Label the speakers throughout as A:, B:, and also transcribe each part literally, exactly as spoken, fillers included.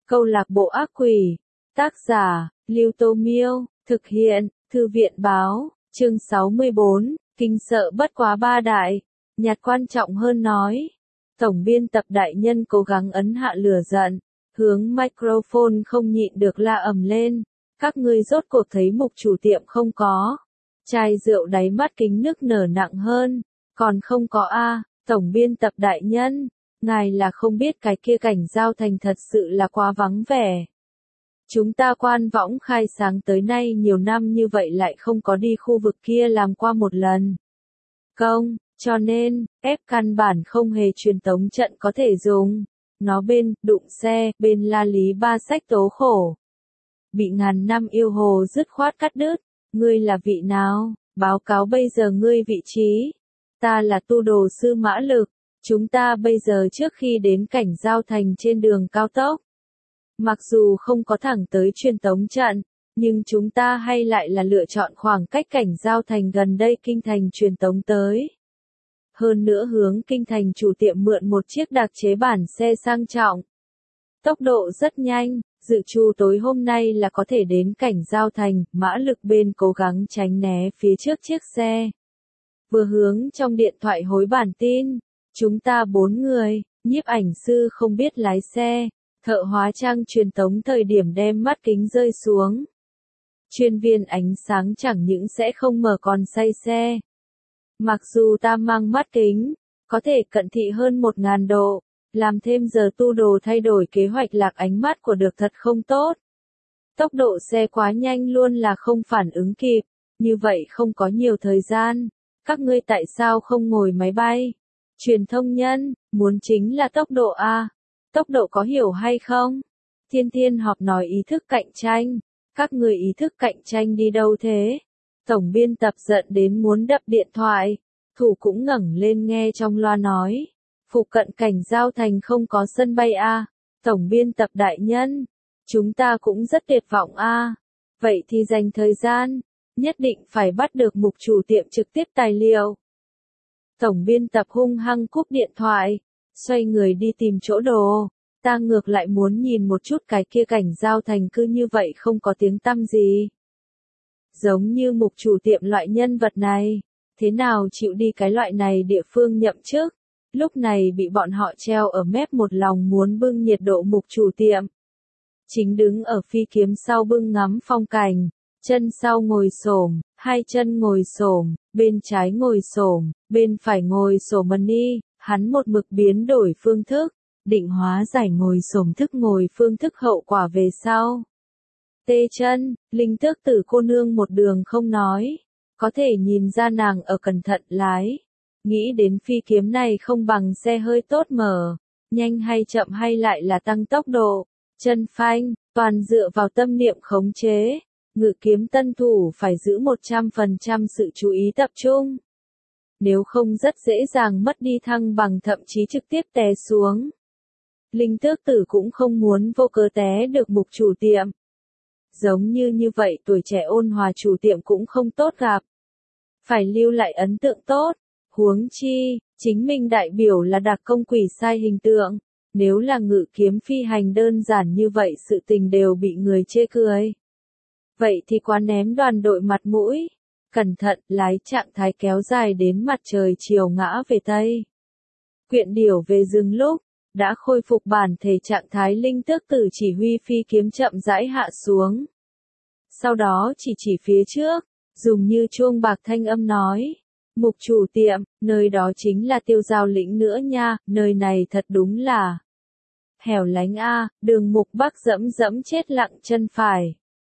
A: Câu lạc bộ ác quỷ. Tác giả, Lưu Tô Miêu, thực hiện, Thư viện báo, chương sáu mươi bốn, kinh sợ bất quá ba đại. Nhặt quan trọng hơn nói. Tổng biên tập đại nhân cố gắng ấn hạ lửa giận, hướng microphone không nhịn được la ầm lên. Các ngươi rốt cuộc thấy mục chủ tiệm không có. Chai rượu đáy mắt kính nức nở nặng hơn. Còn không có a, tổng biên tập đại nhân. Ngài là không biết cái kia cảnh giao thành thật sự là quá vắng vẻ. Chúng ta quan võng khai sáng tới nay nhiều năm như vậy lại không có đi khu vực kia làm qua một lần. Công, cho nên, ép căn bản không hề truyền tống trận có thể dùng. Nó bên, đụng xe, bên la lý ba sách tố khổ. Bị ngàn năm yêu hồ dứt khoát cắt đứt. Ngươi là vị nào? Báo cáo bây giờ ngươi vị trí. Ta là tu đồ sư mã lực. Chúng ta bây giờ trước khi đến cảnh giao thành trên đường cao tốc. Mặc dù không có thẳng tới truyền tống trận, nhưng chúng ta hay lại là lựa chọn khoảng cách cảnh giao thành gần đây kinh thành truyền tống tới. Hơn nữa hướng kinh thành chủ tiệm mượn một chiếc đặc chế bản xe sang trọng. Tốc độ rất nhanh, dự trù tối hôm nay là có thể đến cảnh giao thành, mã lực bên cố gắng tránh né phía trước chiếc xe. Vừa hướng trong điện thoại hối bản tin. Chúng ta bốn người, nhiếp ảnh sư không biết lái xe, thợ hóa trang truyền tống thời điểm đem mắt kính rơi xuống. Chuyên viên ánh sáng chẳng những sẽ không mở còn say xe. Mặc dù ta mang mắt kính, có thể cận thị hơn một ngàn độ, làm thêm giờ tu đồ thay đổi kế hoạch lạc ánh mắt của được thật không tốt. Tốc độ xe quá nhanh luôn là không phản ứng kịp, như vậy không có nhiều thời gian. Các ngươi tại sao không ngồi máy bay? Truyền thông nhân, muốn chính là tốc độ A. Tốc độ có hiểu hay không? Thiên Thiên họp nói ý thức cạnh tranh. Các người ý thức cạnh tranh đi đâu thế? Tổng biên tập giận đến muốn đập điện thoại. Thủ cũng ngẩng lên nghe trong loa nói. Phụ cận cảnh giao thành không có sân bay A. Tổng biên tập đại nhân. Chúng ta cũng rất tuyệt vọng A. Vậy thì dành thời gian. Nhất định phải bắt được mục chủ tiệm trực tiếp tài liệu. Tổng biên tập hung hăng cúp điện thoại, xoay người đi tìm chỗ đồ. Ta ngược lại muốn nhìn một chút cái kia cảnh giao thành cứ như vậy không có tiếng tăm gì. Giống như mục chủ tiệm loại nhân vật này, thế nào chịu đi cái loại này địa phương nhậm chức. Lúc này bị bọn họ treo ở mép một lòng muốn bưng nhiệt độ mục chủ tiệm. Chính đứng ở phi kiếm sau bưng ngắm phong cảnh. Chân sau ngồi xổm, hai chân ngồi xổm, bên trái ngồi xổm, bên phải ngồi xổm ni, hắn một mực biến đổi phương thức, định hóa giải ngồi xổm thức ngồi phương thức hậu quả về sau. Tê chân, linh tước tử cô nương một đường không nói, có thể nhìn ra nàng ở cẩn thận lái, nghĩ đến phi kiếm này không bằng xe hơi tốt mở, nhanh hay chậm hay lại là tăng tốc độ, chân phanh, toàn dựa vào tâm niệm khống chế. Ngự kiếm tân thủ phải giữ một trăm phần trăm sự chú ý tập trung. Nếu không rất dễ dàng mất đi thăng bằng thậm chí trực tiếp té xuống. Linh tước tử cũng không muốn vô cớ té được mục chủ tiệm. Giống như như vậy tuổi trẻ ôn hòa chủ tiệm cũng không tốt gặp. Phải lưu lại ấn tượng tốt. Huống chi, chính mình đại biểu là đặc công quỷ sai hình tượng. Nếu là ngự kiếm phi hành đơn giản như vậy sự tình đều bị người chê cười. Vậy thì quá ném đoàn đội mặt mũi. Cẩn thận, lái trạng thái kéo dài đến mặt trời chiều ngã về Tây. Quyện điểu về rừng lúc, đã khôi phục bản thể trạng thái linh tước tử chỉ huy phi kiếm chậm rãi hạ xuống. Sau đó chỉ chỉ phía trước, dùng như chuông bạc thanh âm nói. Mục chủ tiệm, nơi đó chính là tiêu giao lĩnh nữa nha, nơi này thật đúng là hẻo lánh a, đường mục bắc dẫm dẫm chết lặng chân phải.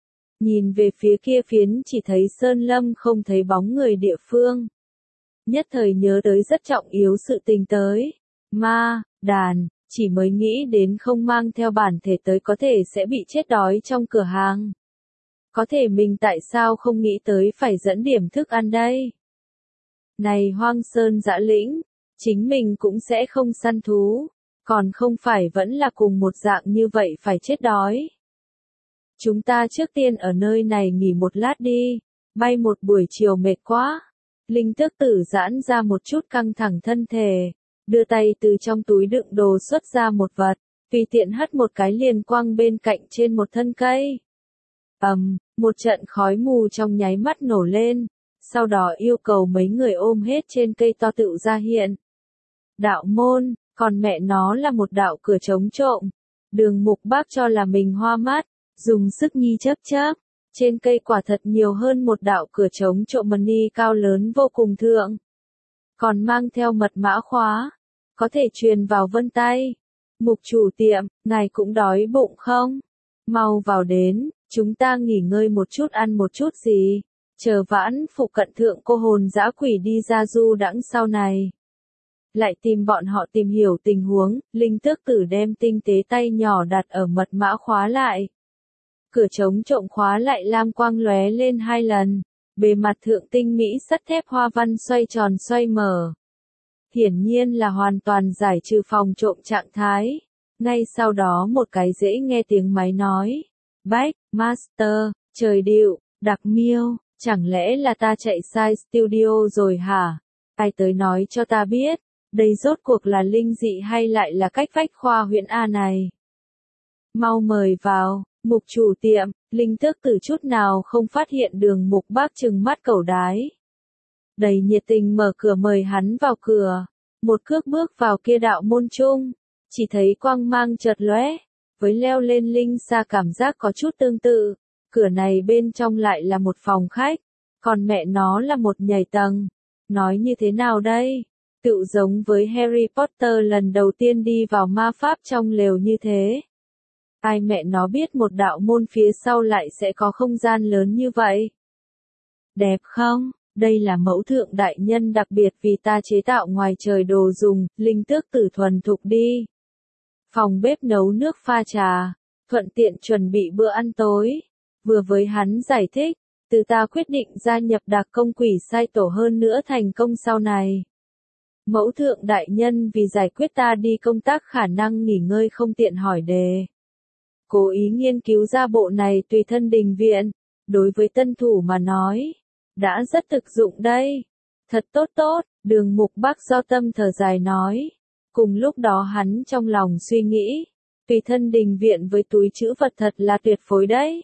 A: Nhìn về phía kia phiến chỉ thấy sơn lâm không thấy bóng người địa phương. Nhất thời nhớ tới rất trọng yếu sự tình tới. Ma, đàn, chỉ mới nghĩ đến không mang theo bản thể tới có thể sẽ bị chết đói trong cửa hàng. Có thể mình tại sao không nghĩ tới phải dẫn điểm thức ăn đây? Này hoang sơn dã lĩnh, chính mình cũng sẽ không săn thú, còn không phải vẫn là cùng một dạng như vậy phải chết đói. Chúng ta trước tiên ở nơi này nghỉ một lát đi, bay một buổi chiều mệt quá. Linh tước tử giãn ra một chút căng thẳng thân thể, đưa tay từ trong túi đựng đồ xuất ra một vật, tùy tiện hất một cái liền quăng bên cạnh trên một thân cây. Ầm, một trận khói mù trong nháy mắt nổ lên, sau đó yêu cầu mấy người ôm hết trên cây to tựu ra hiện. Đạo môn, còn mẹ nó là một đạo cửa chống trộm. Đường Mục Bác cho là mình hoa mắt, dùng sức nhi chớp chớp. Trên cây quả thật nhiều hơn một đạo cửa chống trộm money cao lớn vô cùng thượng. Còn mang theo mật mã khóa, có thể truyền vào vân tay. Mục chủ tiệm, ngài cũng đói bụng không? Mau vào đến, chúng ta nghỉ ngơi một chút ăn một chút gì. Chờ vãn phụ cận thượng cô hồn dã quỷ đi ra du đãng sau này. Lại tìm bọn họ tìm hiểu tình huống, Linh Tước Tử đem tinh tế tay nhỏ đặt ở mật mã khóa lại. Cửa chống trộm khóa lại lam quang lóe lên hai lần, bề mặt thượng tinh mỹ sắt thép hoa văn xoay tròn xoay mở. Hiển nhiên là hoàn toàn giải trừ phòng trộm trạng thái. Ngay sau đó một cái dễ nghe tiếng máy nói. Bách, Master, trời điệu, đặc miêu, chẳng lẽ là ta chạy sai studio rồi hả? Ai tới nói cho ta biết, đây rốt cuộc là linh dị hay lại là cách vách khoa huyện A này? Mau mời vào. Mục chủ tiệm, Linh Tước Tử chút nào không phát hiện Đường Mục Bác trừng mắt cẩu đái. Đầy nhiệt tình mở cửa mời hắn vào cửa, một cước bước vào kia đạo môn trung, chỉ thấy quang mang chợt lóe, với leo lên linh xa cảm giác có chút tương tự, cửa này bên trong lại là một phòng khách, còn mẹ nó là một nhảy tầng. Nói như thế nào đây? Tựu giống với Harry Potter lần đầu tiên đi vào ma pháp trong lều như thế. Ai mẹ nó biết một đạo môn phía sau lại sẽ có không gian lớn như vậy? Đẹp không? Đây là mẫu thượng đại nhân đặc biệt vì ta chế tạo ngoài trời đồ dùng, Linh Tước Tử thuần thục đi. Phòng bếp nấu nước pha trà, thuận tiện chuẩn bị bữa ăn tối. Vừa với hắn giải thích, từ ta quyết định gia nhập đặc công quỷ sai tổ hơn nữa thành công sau này. Mẫu thượng đại nhân vì giải quyết ta đi công tác khả năng nghỉ ngơi không tiện hỏi đề. Cố ý nghiên cứu ra bộ này tùy thân đình viện, đối với tân thủ mà nói, đã rất thực dụng đây. Thật tốt tốt, Đường Mục Bác do tâm thở dài nói. Cùng lúc đó hắn trong lòng suy nghĩ, tùy thân đình viện với túi trữ vật thật là tuyệt phối đấy.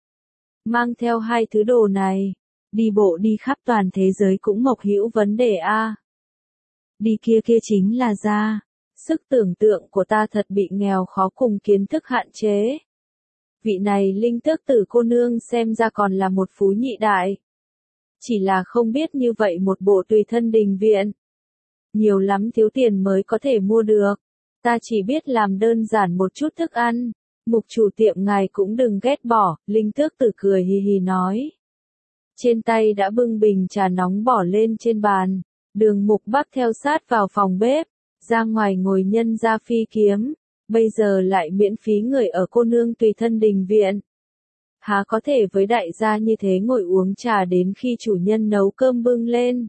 A: Mang theo hai thứ đồ này, đi bộ đi khắp toàn thế giới cũng mộc hữu vấn đề a. Đi kia kia chính là ra. Sức tưởng tượng của ta thật bị nghèo khó cùng kiến thức hạn chế. Vị này Linh Tước Tử cô nương xem ra còn là một phú nhị đại. Chỉ là không biết như vậy một bộ tùy thân đình viện. Nhiều lắm thiếu tiền mới có thể mua được. Ta chỉ biết làm đơn giản một chút thức ăn. Mục chủ tiệm ngài cũng đừng ghét bỏ, Linh Tước Tử cười hì hì nói. Trên tay đã bưng bình trà nóng bỏ lên trên bàn. Đường Mục Bác theo sát vào phòng bếp. Ra ngoài ngồi nhân ra phi kiếm, bây giờ lại miễn phí người ở cô nương tùy thân đình viện. Há có thể với đại gia như thế ngồi uống trà đến khi chủ nhân nấu cơm bưng lên.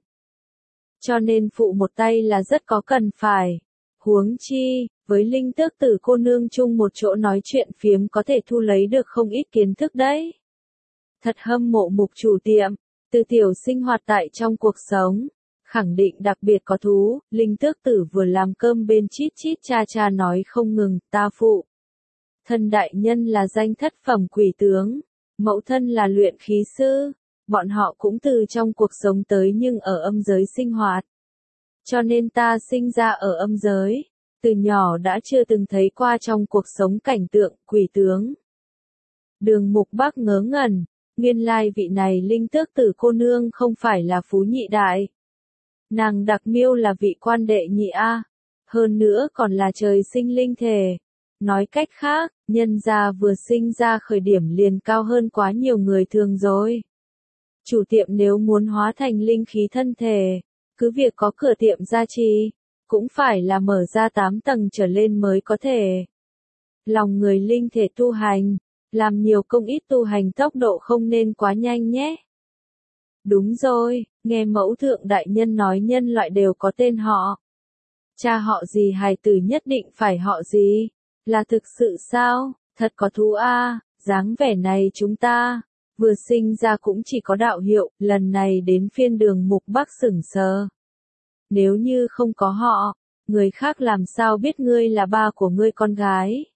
A: Cho nên phụ một tay là rất có cần phải. Huống chi, với Linh Tước Tử cô nương chung một chỗ nói chuyện phiếm có thể thu lấy được không ít kiến thức đấy. Thật hâm mộ mục chủ tiệm, từ tiểu sinh hoạt tại trong cuộc sống. Khẳng định đặc biệt có thú, Linh Tước Tử vừa làm cơm bên chít chít cha cha nói không ngừng, ta phụ. Thân đại nhân là danh thất phẩm quỷ tướng, mẫu thân là luyện khí sư, bọn họ cũng từ trong cuộc sống tới nhưng ở âm giới sinh hoạt. Cho nên ta sinh ra ở âm giới, từ nhỏ đã chưa từng thấy qua trong cuộc sống cảnh tượng quỷ tướng. Đường Mục Bác ngớ ngẩn, nguyên lai vị này Linh Tước Tử cô nương không phải là phú nhị đại. Nàng đặc miêu là vị quan đệ nhị A, hơn nữa còn là trời sinh linh thể. Nói cách khác, nhân gia vừa sinh ra khởi điểm liền cao hơn quá nhiều người thường rồi. Chủ tiệm nếu muốn hóa thành linh khí thân thể, cứ việc có cửa tiệm gia trì, cũng phải là mở ra tám tầng trở lên mới có thể. Lòng người linh thể tu hành, làm nhiều công ít tu hành tốc độ không nên quá nhanh nhé. Đúng rồi, nghe mẫu thượng đại nhân nói nhân loại đều có tên họ. Cha họ gì hài tử nhất định phải họ gì? Là thực sự sao? Thật có thú a, dáng vẻ này chúng ta, vừa sinh ra cũng chỉ có đạo hiệu, lần này đến phiên Đường Mục Bác sửng sờ. Nếu như không có họ, người khác làm sao biết ngươi là ba của ngươi con gái?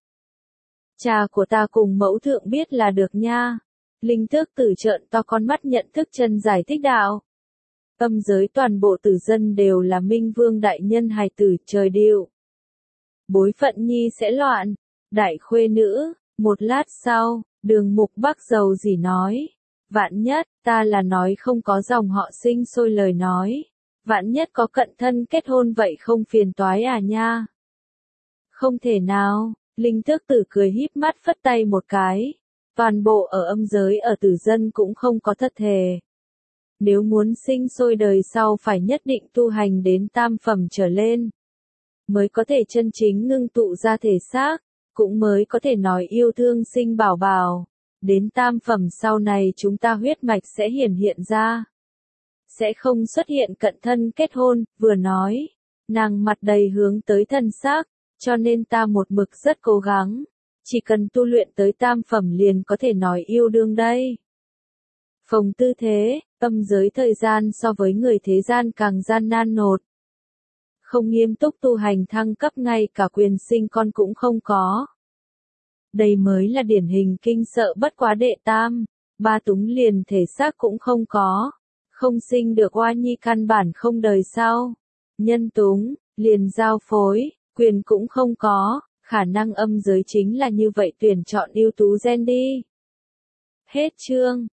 A: Cha của ta cùng mẫu thượng biết là được nha. Linh Tước Tử trợn to con mắt nhận thức chân giải thích đạo. Âm giới toàn bộ tử dân đều là Minh Vương đại nhân hài tử trời điệu. Bối phận nhi sẽ loạn. Đại khuê nữ, một lát sau, Đường Mục Bắc dầu gì nói. Vạn nhất, ta là nói không có dòng họ sinh sôi lời nói. Vạn nhất có cận thân kết hôn vậy không phiền toái à nha. Không thể nào, Linh Tước Tử cười híp mắt phất tay một cái. Toàn bộ ở âm giới ở tử dân cũng không có thất thể. Nếu muốn sinh sôi đời sau phải nhất định tu hành đến tam phẩm trở lên. Mới có thể chân chính ngưng tụ ra thể xác, cũng mới có thể nói yêu thương sinh bảo bảo. Đến tam phẩm sau này chúng ta huyết mạch sẽ hiển hiện ra. Sẽ không xuất hiện cận thân kết hôn, vừa nói. Nàng mặt đầy hướng tới thân xác, cho nên ta một mực rất cố gắng. Chỉ cần tu luyện tới tam phẩm liền có thể nói yêu đương đây. Phòng tư thế, âm giới thời gian so với người thế gian càng gian nan nột. Không nghiêm túc tu hành thăng cấp ngay cả quyền sinh con cũng không có. Đây mới là điển hình kinh sợ bất quá đệ tam, ba túng liền thể xác cũng không có. Không sinh được oa nhi căn bản không đời sau. Nhân túng, liền giao phối, quyền cũng không có, khả năng âm giới chính là như vậy tuyển chọn ưu tú gen đi. Hết chương.